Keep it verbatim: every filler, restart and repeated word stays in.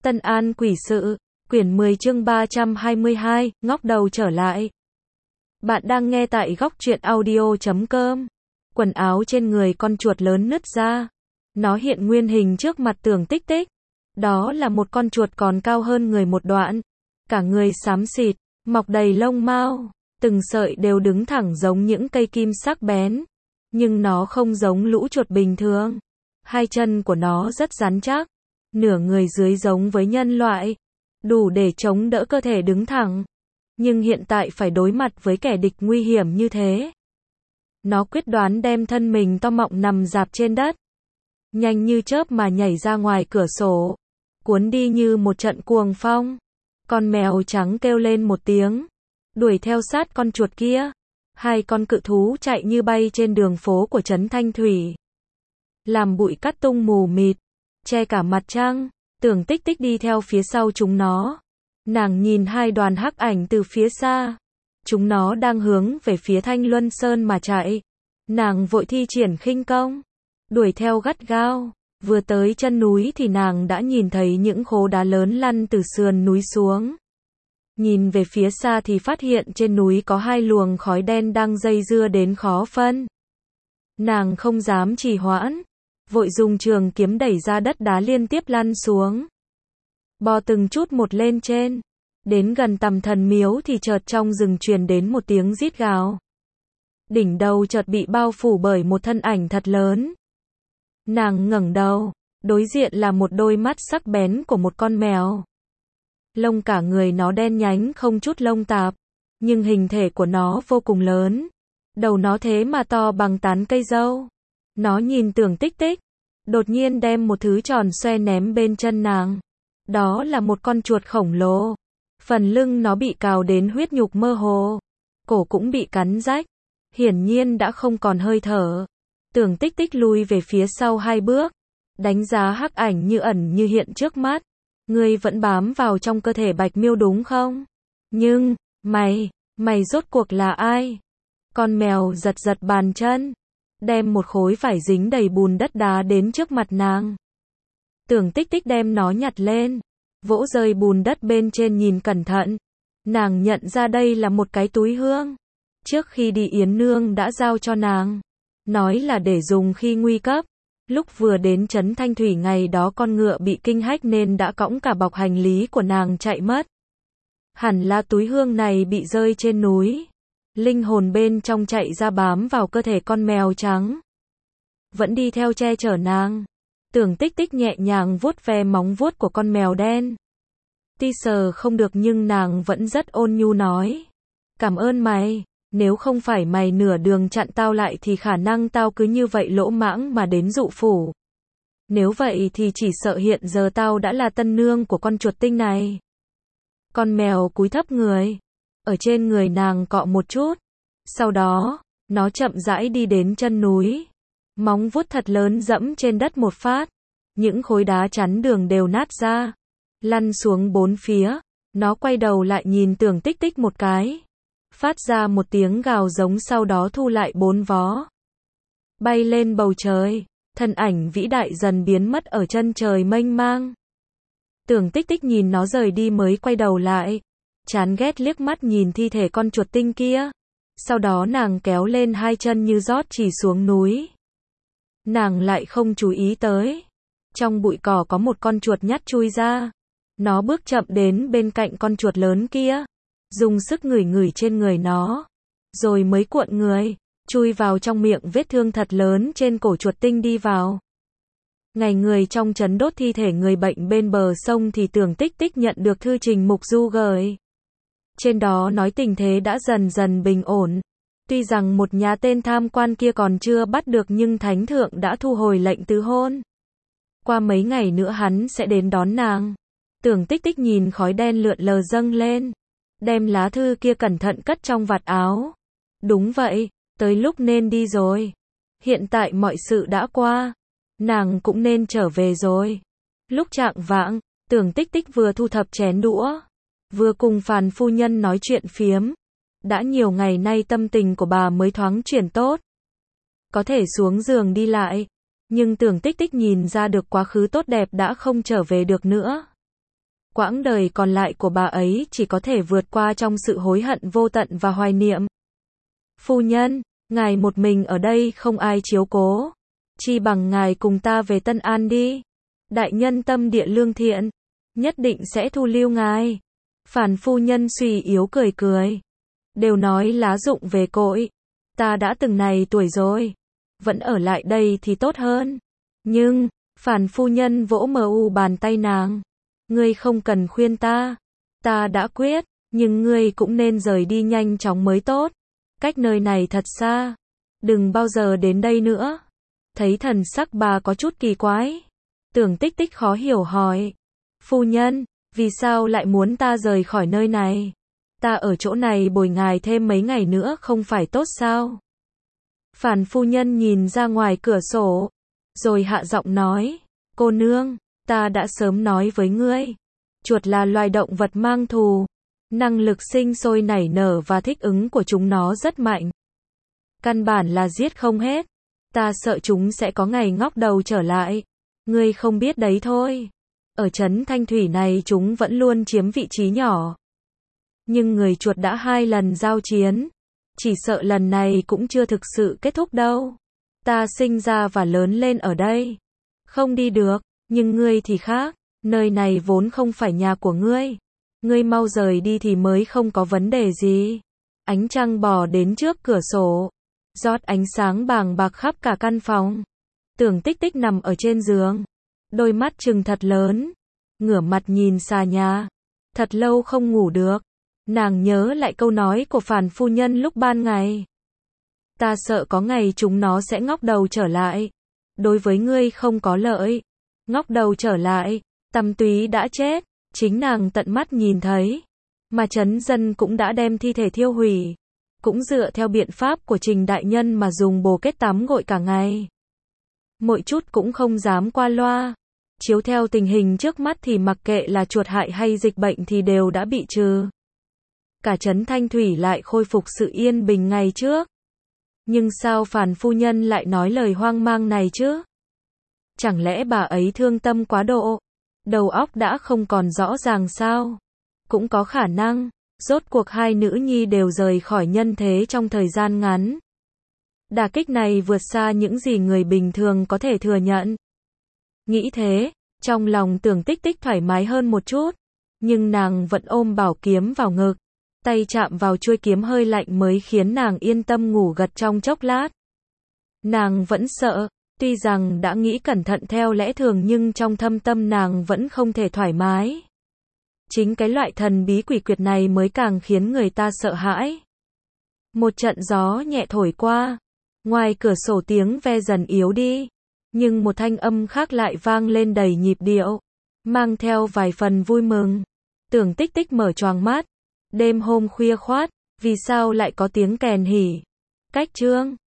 Tân An quỷ sự, quyển mười chương ba trăm hai mươi hai, ngóc đầu trở lại. Bạn đang nghe tại góc truyện audio chấm com. Quần áo trên người con chuột lớn nứt ra. Nó hiện nguyên hình trước mặt Tưởng Tích Tích. Đó là một con chuột còn cao hơn người một đoạn. Cả người xám xịt, mọc đầy lông mao, từng sợi đều đứng thẳng giống những cây kim sắc bén. Nhưng nó không giống lũ chuột bình thường. Hai chân của nó rất rắn chắc. Nửa người dưới giống với nhân loại, đủ để chống đỡ cơ thể đứng thẳng. Nhưng hiện tại phải đối mặt với kẻ địch nguy hiểm như thế. Nó quyết đoán đem thân mình to mọng nằm rạp trên đất. Nhanh như chớp mà nhảy ra ngoài cửa sổ. Cuốn đi như một trận cuồng phong. Con mèo trắng kêu lên một tiếng. Đuổi theo sát con chuột kia. Hai con cự thú chạy như bay trên đường phố của trấn Thanh Thủy. Làm bụi cát tung mù mịt. Che cả mặt trăng. Tưởng Tích Tích đi theo phía sau chúng nó. Nàng nhìn hai đoàn hắc ảnh từ phía xa. Chúng nó đang hướng về phía Thanh Luân Sơn mà chạy. Nàng vội thi triển khinh công. Đuổi theo gắt gao. Vừa tới chân núi thì nàng đã nhìn thấy những khố đá lớn lăn từ sườn núi xuống. Nhìn về phía xa thì phát hiện trên núi có hai luồng khói đen đang dây dưa đến khó phân. Nàng không dám trì hoãn. Vội dùng trường kiếm đẩy ra đất đá liên tiếp lăn xuống. Bò từng chút một lên trên. Đến gần tầm thần miếu thì chợt trong rừng truyền đến một tiếng rít gào. Đỉnh đầu chợt bị bao phủ bởi một thân ảnh thật lớn. Nàng ngẩng đầu, đối diện là một đôi mắt sắc bén của một con mèo. Lông cả người nó đen nhánh không chút lông tạp, nhưng hình thể của nó vô cùng lớn. Đầu nó thế mà to bằng tán cây dâu. Nó nhìn Tưởng Tích Tích, đột nhiên đem một thứ tròn xoe ném bên chân nàng. Đó là một con chuột khổng lồ. Phần lưng nó bị cào đến huyết nhục mơ hồ. Cổ cũng bị cắn rách. Hiển nhiên đã không còn hơi thở. Tưởng Tích Tích lùi về phía sau hai bước. Đánh giá hắc ảnh như ẩn như hiện trước mắt. Ngươi vẫn bám vào trong cơ thể Bạch Miêu đúng không? Nhưng, mày, mày rốt cuộc là ai? Con mèo giật giật bàn chân. Đem một khối vải dính đầy bùn đất đá đến trước mặt nàng. Tưởng Tích Tích đem nó nhặt lên. Vỗ rơi bùn đất bên trên nhìn cẩn thận. Nàng nhận ra đây là một cái túi hương. Trước khi đi Yến Nương đã giao cho nàng. Nói là để dùng khi nguy cấp. Lúc vừa đến trấn Thanh Thủy ngày đó con ngựa bị kinh hách nên đã cõng cả bọc hành lý của nàng chạy mất. Hẳn là túi hương này bị rơi trên núi. Linh hồn bên trong chạy ra bám vào cơ thể con mèo trắng. Vẫn đi theo che chở nàng. Tưởng Tích Tích nhẹ nhàng vuốt ve móng vuốt của con mèo đen. Tuy sờ không được nhưng nàng vẫn rất ôn nhu nói. Cảm ơn mày, nếu không phải mày nửa đường chặn tao lại thì khả năng tao cứ như vậy lỗ mãng mà đến dụ phủ. Nếu vậy thì chỉ sợ hiện giờ tao đã là tân nương của con chuột tinh này. Con mèo cúi thấp người. Ở trên người nàng cọ một chút. Sau đó, nó chậm rãi đi đến chân núi. Móng vuốt thật lớn dẫm trên đất một phát. Những khối đá chắn đường đều nát ra. Lăn xuống bốn phía. Nó quay đầu lại nhìn Tưởng Tích Tích một cái. Phát ra một tiếng gào giống sau đó thu lại bốn vó. Bay lên bầu trời. Thân ảnh vĩ đại dần biến mất ở chân trời mênh mang. Tưởng Tích Tích nhìn nó rời đi mới quay đầu lại. Chán ghét liếc mắt nhìn thi thể con chuột tinh kia. Sau đó nàng kéo lên hai chân như rót chỉ xuống núi. Nàng lại không chú ý tới. Trong bụi cỏ có một con chuột nhắt chui ra. Nó bước chậm đến bên cạnh con chuột lớn kia. Dùng sức ngửi ngửi trên người nó. Rồi mới cuộn người. Chui vào trong miệng vết thương thật lớn trên cổ chuột tinh đi vào. Ngày người trong trấn đốt thi thể người bệnh bên bờ sông thì Tưởng Tích Tích nhận được thư trình Mục Du gửi. Trên đó nói tình thế đã dần dần bình ổn. Tuy rằng một nhà tên tham quan kia còn chưa bắt được nhưng Thánh Thượng đã thu hồi lệnh tứ hôn. Qua mấy ngày nữa hắn sẽ đến đón nàng. Tưởng Tích Tích nhìn khói đen lượn lờ dâng lên. Đem lá thư kia cẩn thận cất trong vạt áo. Đúng vậy, tới lúc nên đi rồi. Hiện tại mọi sự đã qua. Nàng cũng nên trở về rồi. Lúc chạng vạng, Tưởng Tích Tích vừa thu thập chén đũa. Vừa cùng Phàn phu nhân nói chuyện phiếm. Đã nhiều ngày nay tâm tình của bà mới thoáng chuyển tốt. Có thể xuống giường đi lại. Nhưng Tưởng Tích Tích nhìn ra được quá khứ tốt đẹp đã không trở về được nữa. Quãng đời còn lại của bà ấy chỉ có thể vượt qua trong sự hối hận vô tận và hoài niệm. Phu nhân, ngài một mình ở đây không ai chiếu cố. Chi bằng ngài cùng ta về Tân An đi. Đại nhân tâm địa lương thiện, nhất định sẽ thu lưu ngài. Phàn phu nhân suy yếu cười cười. Đều nói lá rụng về cội. Ta đã từng này tuổi rồi. Vẫn ở lại đây thì tốt hơn. Nhưng, Phàn phu nhân vỗ mờ u bàn tay nàng. Ngươi không cần khuyên ta. Ta đã quyết, nhưng ngươi cũng nên rời đi nhanh chóng mới tốt. Cách nơi này thật xa. Đừng bao giờ đến đây nữa. Thấy thần sắc bà có chút kỳ quái. Tưởng Tích Tích khó hiểu hỏi. Phu nhân, vì sao lại muốn ta rời khỏi nơi này? Ta ở chỗ này bồi ngài thêm mấy ngày nữa không phải tốt sao? Phàn phu nhân nhìn ra ngoài cửa sổ, rồi hạ giọng nói. Cô nương, ta đã sớm nói với ngươi. Chuột là loài động vật mang thù. Năng lực sinh sôi nảy nở và thích ứng của chúng nó rất mạnh. Căn bản là giết không hết. Ta sợ chúng sẽ có ngày ngóc đầu trở lại. Ngươi không biết đấy thôi. Ở trấn Thanh Thủy này chúng vẫn luôn chiếm vị trí nhỏ. Nhưng người chuột đã hai lần giao chiến. Chỉ sợ lần này cũng chưa thực sự kết thúc đâu. Ta sinh ra và lớn lên ở đây. Không đi được, nhưng ngươi thì khác. Nơi này vốn không phải nhà của ngươi. Ngươi mau rời đi thì mới không có vấn đề gì. Ánh trăng bò đến trước cửa sổ. Rót ánh sáng bàng bạc khắp cả căn phòng. Tưởng Tích Tích nằm ở trên giường. Đôi mắt trừng thật lớn. Ngửa mặt nhìn xà nhà. Thật lâu không ngủ được. Nàng nhớ lại câu nói của Phàn phu nhân lúc ban ngày. Ta sợ có ngày chúng nó sẽ ngóc đầu trở lại. Đối với ngươi không có lợi. Ngóc đầu trở lại. Tầm Túy đã chết. Chính nàng tận mắt nhìn thấy. Mà trấn dân cũng đã đem thi thể thiêu hủy. Cũng dựa theo biện pháp của Trình đại nhân mà dùng bồ kết tắm gội cả ngày. Mỗi chút cũng không dám qua loa. Chiếu theo tình hình trước mắt thì mặc kệ là chuột hại hay dịch bệnh thì đều đã bị trừ. Cả trấn Thanh Thủy lại khôi phục sự yên bình ngày trước. Nhưng sao Phàn phu nhân lại nói lời hoang mang này chứ? Chẳng lẽ bà ấy thương tâm quá độ? Đầu óc đã không còn rõ ràng sao? Cũng có khả năng. Rốt cuộc hai nữ nhi đều rời khỏi nhân thế trong thời gian ngắn. Đả kích này vượt xa những gì người bình thường có thể thừa nhận. Nghĩ thế, trong lòng Tưởng Tích Tích thoải mái hơn một chút. Nhưng nàng vẫn ôm bảo kiếm vào ngực. Tay chạm vào chuôi kiếm hơi lạnh mới khiến nàng yên tâm ngủ gật trong chốc lát. Nàng vẫn sợ. Tuy rằng đã nghĩ cẩn thận theo lẽ thường nhưng trong thâm tâm nàng vẫn không thể thoải mái. Chính cái loại thần bí quỷ quyệt này mới càng khiến người ta sợ hãi. Một trận gió nhẹ thổi qua. Ngoài cửa sổ tiếng ve dần yếu đi. Nhưng một thanh âm khác lại vang lên đầy nhịp điệu. Mang theo vài phần vui mừng. Tưởng Tích Tích mở choàng mắt. Đêm hôm khuya khoát. Vì sao lại có tiếng kèn hỉ? Cách chương.